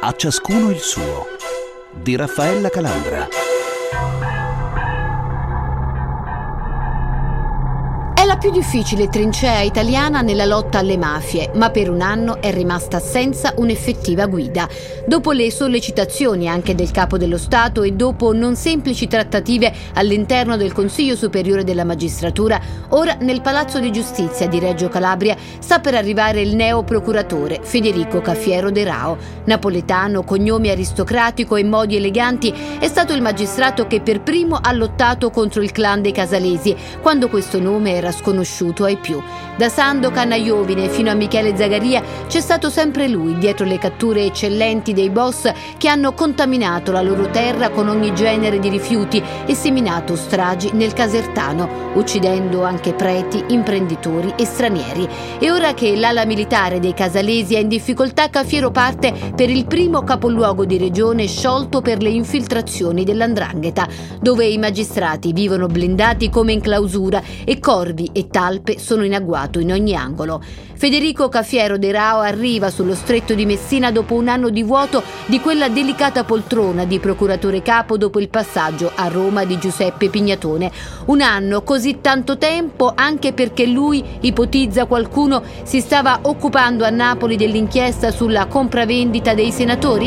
A ciascuno il suo, di Raffaella Calandra. È la più difficile trincea italiana nella lotta alle mafie, ma per un anno è rimasta senza un'effettiva guida. Dopo le sollecitazioni anche del Capo dello Stato e dopo non semplici trattative all'interno del Consiglio Superiore della Magistratura, ora nel Palazzo di Giustizia di Reggio Calabria sta per arrivare il neoprocuratore Federico Cafiero De Rao. Napoletano, cognome aristocratico e modi eleganti, è stato il magistrato che per primo ha lottato contro il clan dei Casalesi, quando questo nome era sconosciuto ai più. Da Sandokan a Iovine fino a Michele Zagaria c'è stato sempre lui dietro le catture eccellenti dei boss che hanno contaminato la loro terra con ogni genere di rifiuti e seminato stragi nel Casertano, uccidendo anche preti, imprenditori e stranieri. E ora che l'ala militare dei Casalesi è in difficoltà, Cafiero parte per il primo capoluogo di regione sciolto per le infiltrazioni dell''ndrangheta, dove i magistrati vivono blindati come in clausura e corvi e talpe sono in agguato in ogni angolo. Federico Cafiero De Rao arriva sullo stretto di Messina dopo un anno di vuoto di quella delicata poltrona di procuratore capo dopo il passaggio a Roma di Giuseppe Pignatone. Un anno, così tanto tempo, anche perché lui, ipotizza qualcuno, si stava occupando a Napoli dell'inchiesta sulla compravendita dei senatori?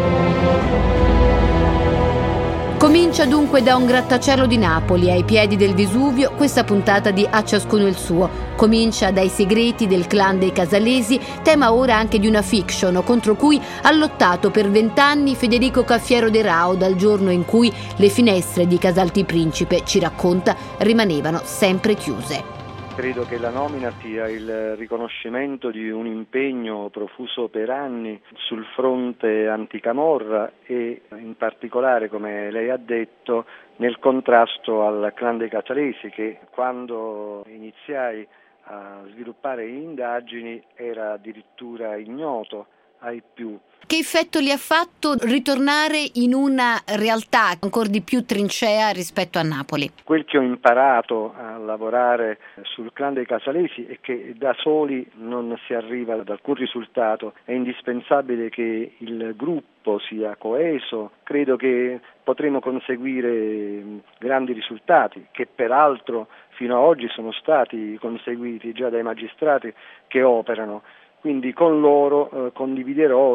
Comincia dunque da un grattacielo di Napoli, ai piedi del Vesuvio, questa puntata di A ciascuno il suo. Comincia dai segreti del clan dei Casalesi, tema ora anche di una fiction contro cui ha lottato per 20 anni Federico Cafiero De Rao, dal giorno in cui le finestre di Casalti Principe, ci racconta, rimanevano sempre chiuse. Credo che la nomina sia il riconoscimento di un impegno profuso per anni sul fronte anticamorra e in particolare, come lei ha detto, nel contrasto al clan dei Casalesi, che quando iniziai a sviluppare indagini era addirittura ignoto ai più. Che effetto gli ha fatto ritornare in una realtà ancora di più trincea rispetto a Napoli? Quel che ho imparato a lavorare sul clan dei Casalesi è che da soli non si arriva ad alcun risultato, è indispensabile che il gruppo sia coeso. Credo che potremo conseguire grandi risultati, che peraltro fino ad oggi sono stati conseguiti già dai magistrati che operano. Quindi con loro condividerò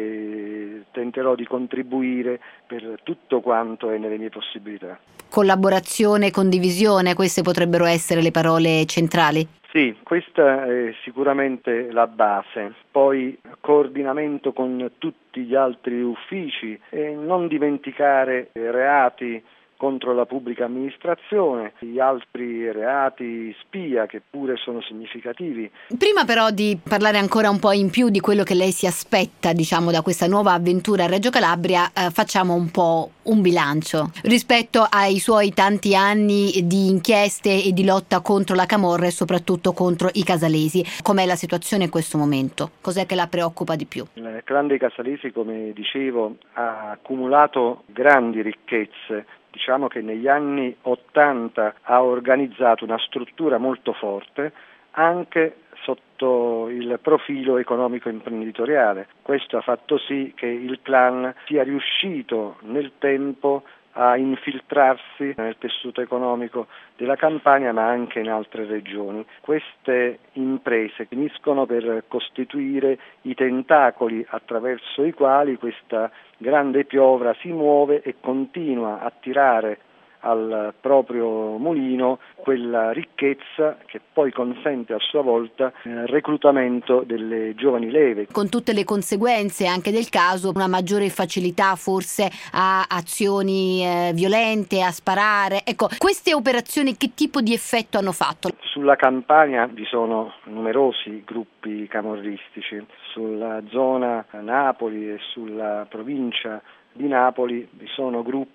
e tenterò di contribuire per tutto quanto è nelle mie possibilità. Collaborazione, condivisione, queste potrebbero essere le parole centrali? Sì, questa è sicuramente la base. Poi coordinamento con tutti gli altri uffici e non dimenticare reati contro la pubblica amministrazione, gli altri reati spia che pure sono significativi. Prima però di parlare ancora un po' in più di quello che lei si aspetta, da questa nuova avventura a Reggio Calabria, facciamo un po' un bilancio rispetto ai suoi tanti anni di inchieste e di lotta contro la camorra e soprattutto contro i Casalesi. Com'è la situazione in questo momento? Cos'è che la preoccupa di più? Il clan dei Casalesi, come dicevo, ha accumulato grandi ricchezze. Diciamo che negli anni '80 ha organizzato una struttura molto forte anche sotto il profilo economico-imprenditoriale. Questo ha fatto sì che il clan sia riuscito nel tempo a infiltrarsi nel tessuto economico della Campania ma anche in altre regioni. Queste imprese finiscono per costituire i tentacoli attraverso i quali questa grande piovra si muove e continua a tirare al proprio mulino quella ricchezza che poi consente a sua volta il reclutamento delle giovani leve. Con tutte le conseguenze anche del caso, una maggiore facilità forse a azioni violente, a sparare. Ecco, queste operazioni che tipo di effetto hanno fatto? Sulla Campania vi sono numerosi gruppi camorristici, sulla zona Napoli e sulla provincia di Napoli vi sono gruppi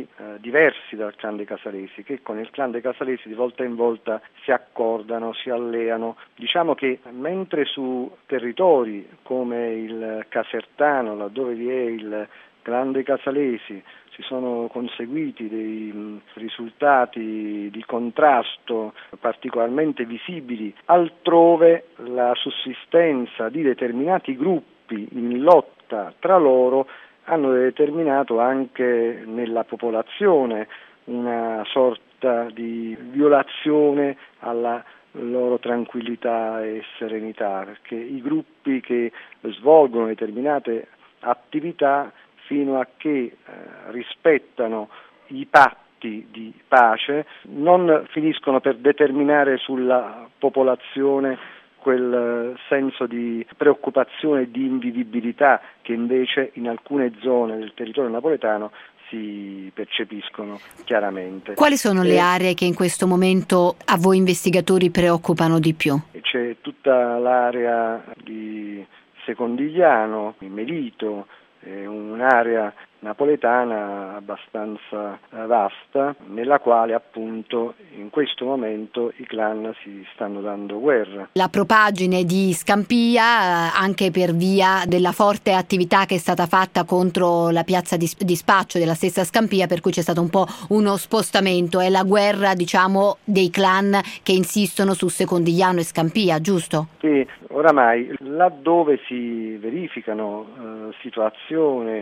diversi dal clan dei Casalesi, che con il clan dei Casalesi di volta in volta si accordano, si alleano. Diciamo che mentre su territori come il Casertano, laddove vi è il clan dei Casalesi, si sono conseguiti dei risultati di contrasto particolarmente visibili, altrove la sussistenza di determinati gruppi in lotta lotta tra loro hanno determinato anche nella popolazione una sorta di violazione alla loro tranquillità e serenità, perché i gruppi che svolgono determinate attività, fino a che rispettano i patti di pace, non finiscono per determinare sulla popolazione quel senso di preoccupazione e di invivibilità che invece in alcune zone del territorio napoletano si percepiscono chiaramente. Quali sono le aree che in questo momento a voi investigatori preoccupano di più? C'è tutta l'area di Secondigliano, Melito, un'area napoletana abbastanza vasta, nella quale appunto in questo momento i clan si stanno dando guerra. La propaggine di Scampia, anche per via della forte attività che è stata fatta contro la piazza di spaccio della stessa Scampia, per cui c'è stato un po' uno spostamento, è la guerra diciamo dei clan che insistono su Secondigliano e Scampia, giusto? Sì, oramai laddove si verificano situazioni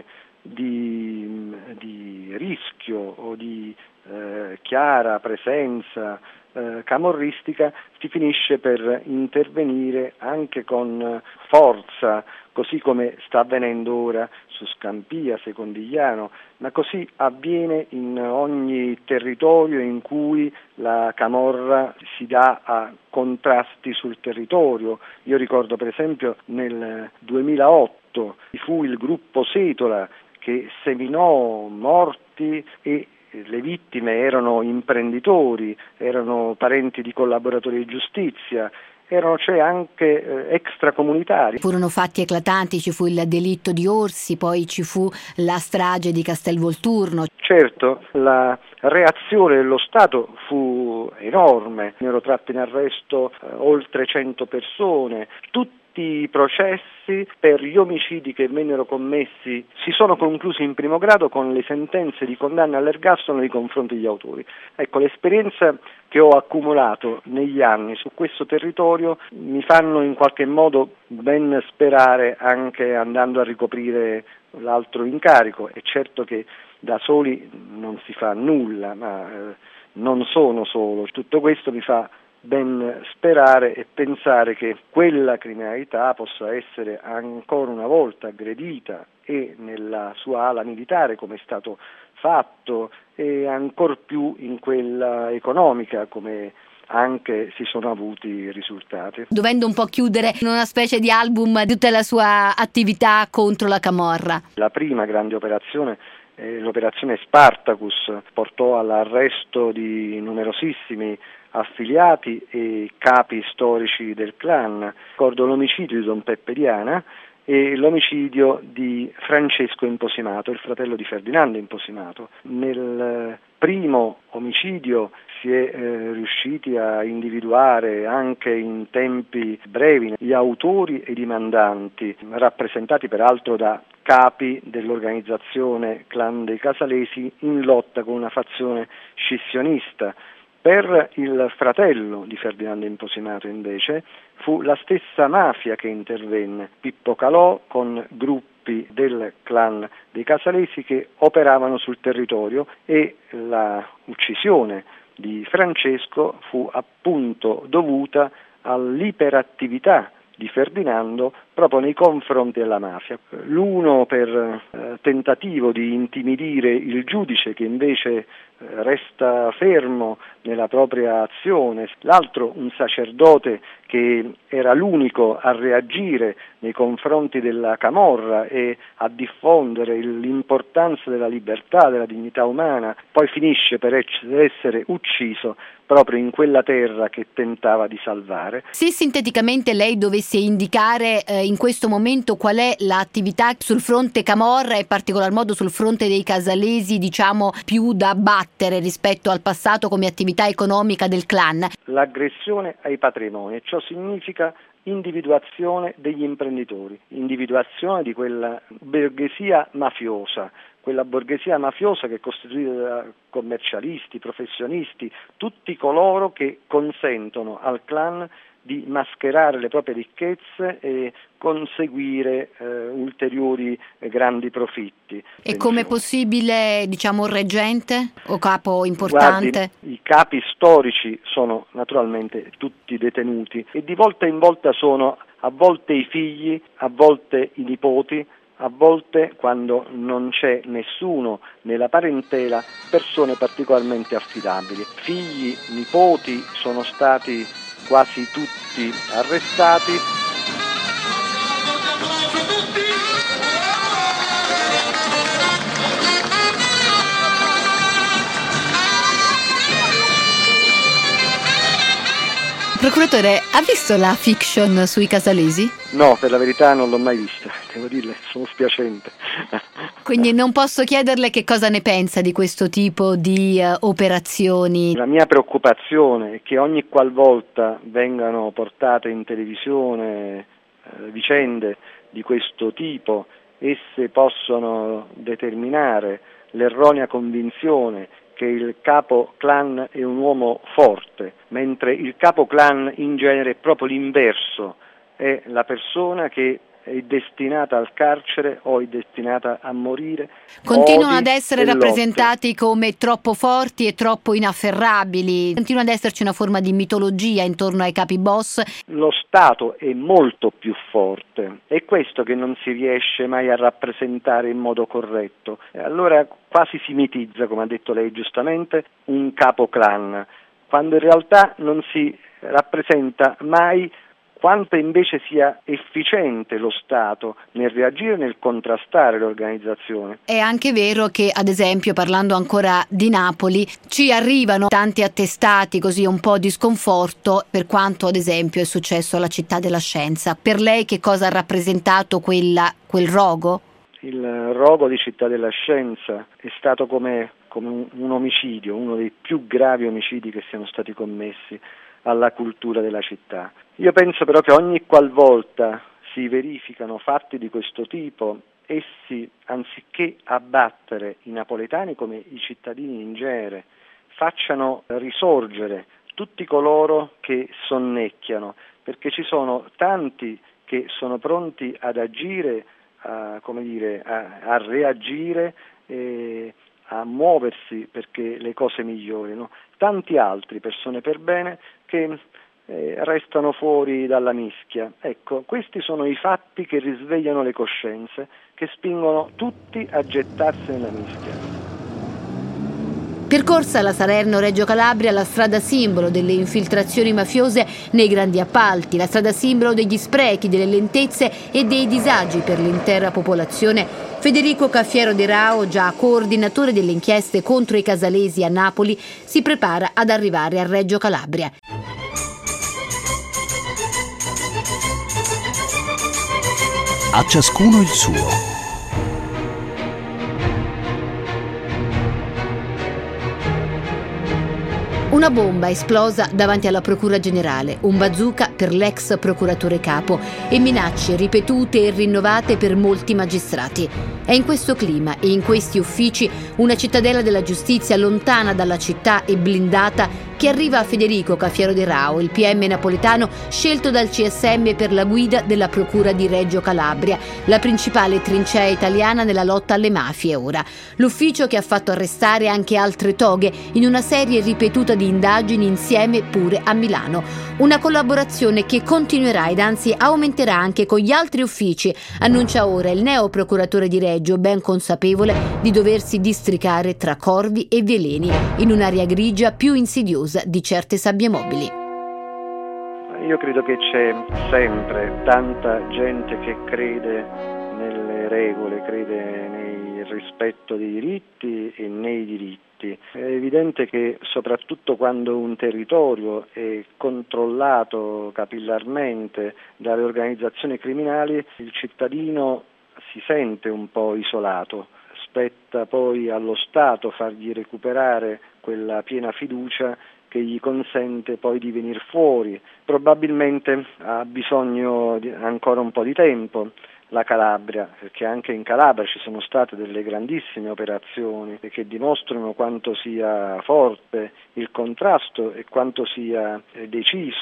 di rischio o di chiara presenza camorristica, si finisce per intervenire anche con forza, così come sta avvenendo ora su Scampia, Secondigliano, ma così avviene in ogni territorio in cui la camorra si dà a contrasti sul territorio. Io ricordo per esempio nel 2008 fu il gruppo Setola che seminò morti e le vittime erano imprenditori, erano parenti di collaboratori di giustizia, erano cioè anche extracomunitari. Furono fatti eclatanti, ci fu il delitto di Orsi, poi ci fu la strage di Castelvolturno. Certo, la reazione dello Stato fu enorme, vennero tratte in arresto oltre 100 persone, tutti i processi per gli omicidi che vennero commessi si sono conclusi in primo grado con le sentenze di condanna all'ergastolo nei confronti degli autori. Ecco, l'esperienza che ho accumulato negli anni su questo territorio mi fanno in qualche modo ben sperare anche andando a ricoprire l'altro incarico. È certo che da soli non si fa nulla, ma non sono solo. Tutto questo mi fa ben sperare e pensare che quella criminalità possa essere ancora una volta aggredita e nella sua ala militare come è stato fatto e ancor più in quella economica come anche si sono avuti risultati. Dovendo un po' chiudere in una specie di album di tutta la sua attività contro la camorra. La prima grande operazione, l'operazione Spartacus, portò all'arresto di numerosissimi affiliati e capi storici del clan. Ricordo l'omicidio di Don Peppe Diana e l'omicidio di Francesco Imposimato, il fratello di Ferdinando Imposimato. Nel primo omicidio si è riusciti a individuare anche in tempi brevi gli autori ed i mandanti, rappresentati peraltro da capi dell'organizzazione Clan dei Casalesi in lotta con una fazione scissionista. Per il fratello di Ferdinando Imposimato invece fu la stessa mafia che intervenne, Pippo Calò con gruppi del clan dei Casalesi che operavano sul territorio e la uccisione di Francesco fu appunto dovuta all'iperattività di Ferdinando proprio nei confronti della mafia. L'uno per tentativo di intimidire il giudice che invece resta fermo nella propria azione, l'altro un sacerdote che era l'unico a reagire nei confronti della camorra e a diffondere l'importanza della libertà, della dignità umana, poi finisce per essere ucciso proprio in quella terra che tentava di salvare. Se sinteticamente lei dovesse indicare in questo momento qual è l'attività sul fronte camorra e in particolar modo sul fronte dei casalesi, diciamo, più da battere rispetto al passato come attività economica del clan? L'aggressione ai patrimoni, ciò significa individuazione degli imprenditori, individuazione di quella borghesia mafiosa, quella borghesia mafiosa che è costituita da commercialisti, professionisti, tutti coloro che consentono al clan di mascherare le proprie ricchezze e conseguire ulteriori grandi profitti. E come possibile, diciamo, reggente o capo importante? Guardi, i capi storici sono naturalmente tutti detenuti e di volta in volta sono a volte i figli, a volte i nipoti, a volte, quando non c'è nessuno nella parentela, persone particolarmente affidabili. Figli, nipoti sono stati quasi tutti arrestati. Procuratore, ha visto la fiction sui Casalesi? No, per la verità non l'ho mai vista, devo dirle, sono spiacente. Quindi non posso chiederle che cosa ne pensa di questo tipo di operazioni. La mia preoccupazione è che ogni qualvolta vengano portate in televisione vicende di questo tipo, esse possono determinare l'erronea convinzione che il capo clan è un uomo forte, mentre il capo clan in genere è proprio l'inverso, è la persona che è destinata al carcere o è destinata a morire. Continuano ad essere rappresentati come troppo forti e troppo inafferrabili, continua ad esserci una forma di mitologia intorno ai capi boss. Lo Stato è molto più forte, è questo che non si riesce mai a rappresentare in modo corretto. Allora quasi si mitizza, come ha detto lei giustamente, un capo clan, quando in realtà non si rappresenta mai quanto invece sia efficiente lo Stato nel reagire e nel contrastare l'organizzazione. È anche vero che, ad esempio, parlando ancora di Napoli, ci arrivano tanti attestati così un po' di sconforto per quanto, ad esempio, è successo alla Città della Scienza. Per lei che cosa ha rappresentato quel rogo? Il rogo di Città della Scienza è stato come un omicidio, uno dei più gravi omicidi che siano stati commessi alla cultura della città. Io penso però che ogni qualvolta si verificano fatti di questo tipo, essi, anziché abbattere i napoletani come i cittadini in genere, facciano risorgere tutti coloro che sonnecchiano, perché ci sono tanti che sono pronti ad agire, a reagire e a muoversi perché le cose migliorino. Tanti altri, persone per bene, che restano fuori dalla mischia. Ecco, questi sono i fatti che risvegliano le coscienze, che spingono tutti a gettarsi nella mischia. Percorsa la Salerno-Reggio Calabria, la strada simbolo delle infiltrazioni mafiose nei grandi appalti, la strada simbolo degli sprechi, delle lentezze e dei disagi per l'intera popolazione. Federico Cafiero De Rao, già coordinatore delle inchieste contro i Casalesi a Napoli, si prepara ad arrivare a Reggio Calabria. A ciascuno il suo. Una bomba esplosa davanti alla Procura Generale, un bazooka per l'ex procuratore capo e minacce ripetute e rinnovate per molti magistrati. È in questo clima e in questi uffici, una cittadella della giustizia lontana dalla città e blindata, che arriva a Federico Cafiero De Rao, il PM napoletano scelto dal CSM per la guida della Procura di Reggio Calabria, la principale trincea italiana nella lotta alle mafie ora. L'ufficio che ha fatto arrestare anche altre toghe in una serie ripetuta di indagini insieme pure a Milano. Una collaborazione che continuerà ed anzi aumenterà anche con gli altri uffici, annuncia ora il neo procuratore di Reggio, ben consapevole di doversi districare tra corvi e veleni in un'area grigia più insidiosa di certe sabbie mobili. Io credo che c'è sempre tanta gente che crede nelle regole, crede nel rispetto dei diritti e nei diritti. È evidente che soprattutto quando un territorio è controllato capillarmente dalle organizzazioni criminali, il cittadino si sente un po' isolato. Spetta poi allo Stato fargli recuperare quella piena fiducia che gli consente poi di venire fuori. Probabilmente ha bisogno di ancora un po' di tempo la Calabria, perché anche in Calabria ci sono state delle grandissime operazioni che dimostrano quanto sia forte il contrasto e quanto sia deciso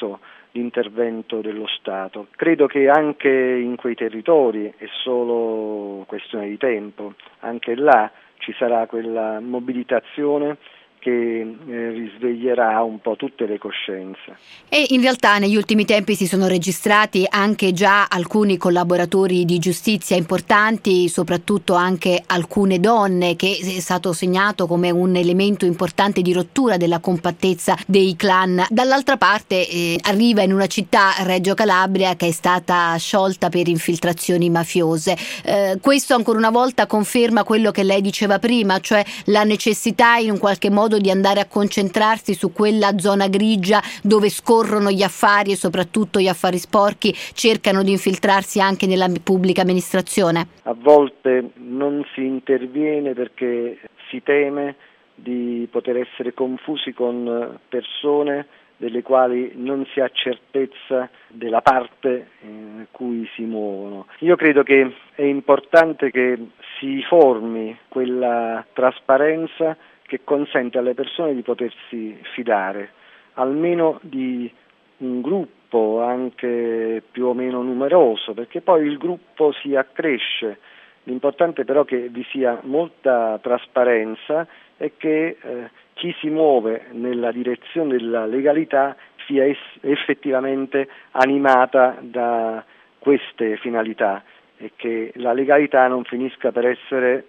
l'intervento dello Stato. Credo che anche in quei territori, è solo questione di tempo, anche là ci sarà quella mobilitazione che risveglierà un po' tutte le coscienze. E in realtà negli ultimi tempi si sono registrati anche già alcuni collaboratori di giustizia importanti, soprattutto anche alcune donne, che è stato segnato come un elemento importante di rottura della compattezza dei clan. Dall'altra parte arriva in una città, Reggio Calabria, che è stata sciolta per infiltrazioni mafiose. Questo ancora una volta conferma quello che lei diceva prima, cioè la necessità in un qualche modo di andare a concentrarsi su quella zona grigia dove scorrono gli affari e soprattutto gli affari sporchi cercano di infiltrarsi anche nella pubblica amministrazione? A volte non si interviene perché si teme di poter essere confusi con persone delle quali non si ha certezza della parte in cui si muovono. Io credo che è importante che si formi quella trasparenza che consente alle persone di potersi fidare, almeno di un gruppo anche più o meno numeroso, perché poi il gruppo si accresce. L'importante però è che vi sia molta trasparenza e che chi si muove nella direzione della legalità sia effettivamente animata da queste finalità e che la legalità non finisca per essere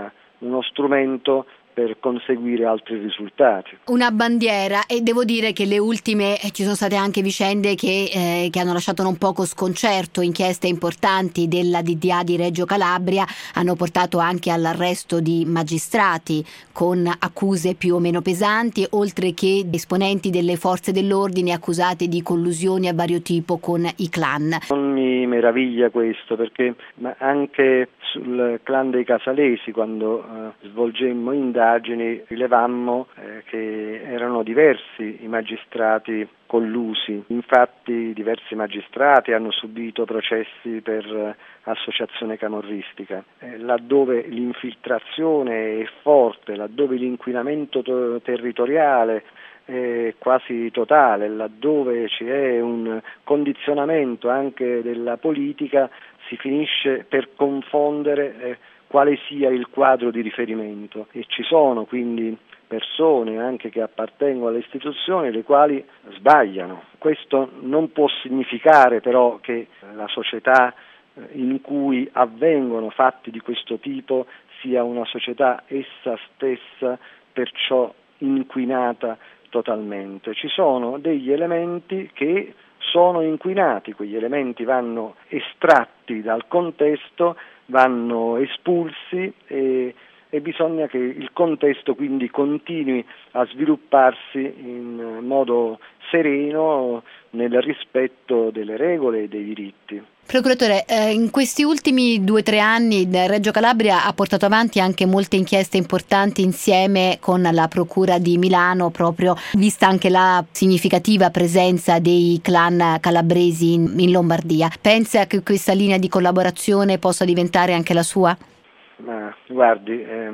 uno strumento per conseguire altri risultati. Una bandiera, e devo dire che le ultime ci sono state anche vicende che hanno lasciato un poco sconcerto. Inchieste importanti della DDA di Reggio Calabria hanno portato anche all'arresto di magistrati con accuse più o meno pesanti, oltre che esponenti delle forze dell'ordine accusati di collusioni a vario tipo con i clan. Non mi meraviglia questo, perché anche sul clan dei Casalesi, quando svolgemmo indagini, rilevammo che erano diversi i magistrati collusi. Infatti diversi magistrati hanno subito processi per associazione camorristica. Laddove l'infiltrazione è forte, laddove l'inquinamento territoriale è quasi totale, laddove c'è un condizionamento anche della politica, si finisce per confondere quale sia il quadro di riferimento, e ci sono quindi persone anche che appartengono alle istituzioni le quali sbagliano. Questo non può significare però che la società in cui avvengono fatti di questo tipo sia una società essa stessa perciò inquinata totalmente. Ci sono degli elementi che sono inquinati, quegli elementi vanno estratti dal contesto, vanno espulsi e bisogna che il contesto quindi continui a svilupparsi in modo sereno nel rispetto delle regole e dei diritti. Procuratore, in questi ultimi 2-3 anni Reggio Calabria ha portato avanti anche molte inchieste importanti insieme con la Procura di Milano, proprio vista anche la significativa presenza dei clan calabresi in Lombardia. Pensa che questa linea di collaborazione possa diventare anche la sua? Ma guardi,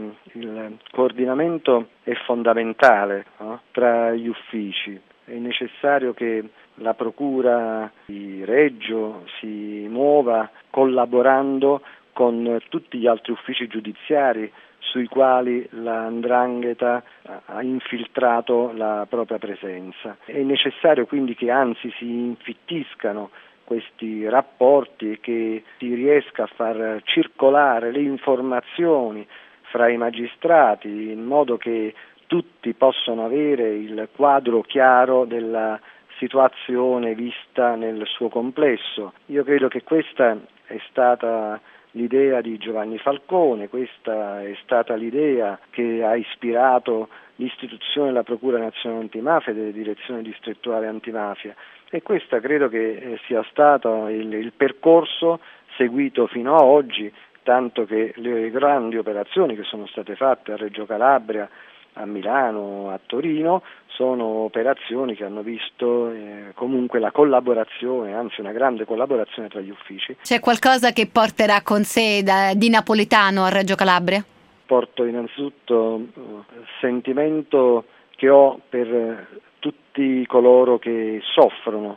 il coordinamento è fondamentale, no? Tra gli uffici. È necessario che la Procura di Reggio si muova collaborando con tutti gli altri uffici giudiziari sui quali la 'ndrangheta ha infiltrato la propria presenza. È necessario quindi che anzi si infittiscano questi rapporti e che si riesca a far circolare le informazioni fra i magistrati in modo che tutti possano avere il quadro chiaro della situazione vista nel suo complesso. Io credo che questa è stata l'idea di Giovanni Falcone, questa è stata l'idea che ha ispirato l'istituzione della Procura Nazionale Antimafia e delle direzioni distrettuali antimafia, e questa credo che sia stato il percorso seguito fino a oggi, tanto che le grandi operazioni che sono state fatte a Reggio Calabria, a Milano, a Torino, sono operazioni che hanno visto comunque la collaborazione, anzi una grande collaborazione tra gli uffici. C'è qualcosa che porterà con sé di napoletano a Reggio Calabria? Porto innanzitutto il sentimento che ho per tutti coloro che soffrono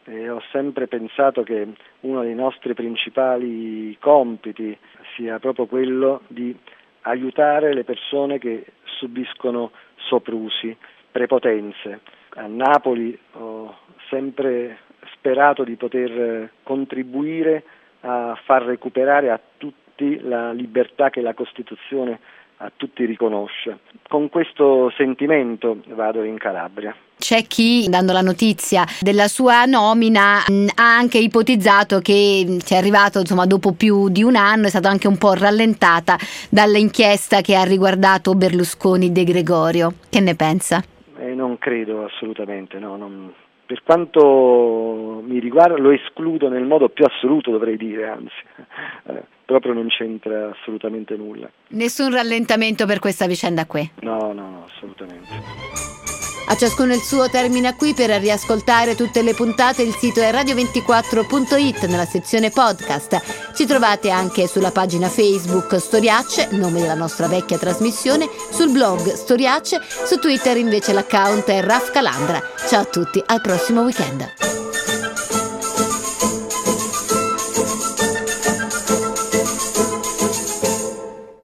e ho sempre pensato che uno dei nostri principali compiti sia proprio quello di aiutare le persone che subiscono soprusi, prepotenze. A Napoli ho sempre sperato di poter contribuire a far recuperare a tutti la libertà che la Costituzione a tutti riconosce. Con questo sentimento vado in Calabria. C'è chi, dando la notizia della sua nomina, ha anche ipotizzato che ci è arrivato, insomma, dopo più di un anno, è stata anche un po' rallentata dall'inchiesta che ha riguardato Berlusconi De Gregorio. Che ne pensa? Non credo assolutamente, no. Per quanto mi riguarda lo escludo nel modo più assoluto, dovrei dire, anzi, proprio non c'entra assolutamente nulla. Nessun rallentamento per questa vicenda qui? No, assolutamente. A ciascuno il suo termina qui. Per riascoltare tutte le puntate il sito è radio24.it nella sezione podcast. Ci trovate anche sulla pagina Facebook Storiacce, nome della nostra vecchia trasmissione, sul blog Storiacce, su Twitter invece l'account è Raf Calandra. Ciao a tutti, al prossimo weekend.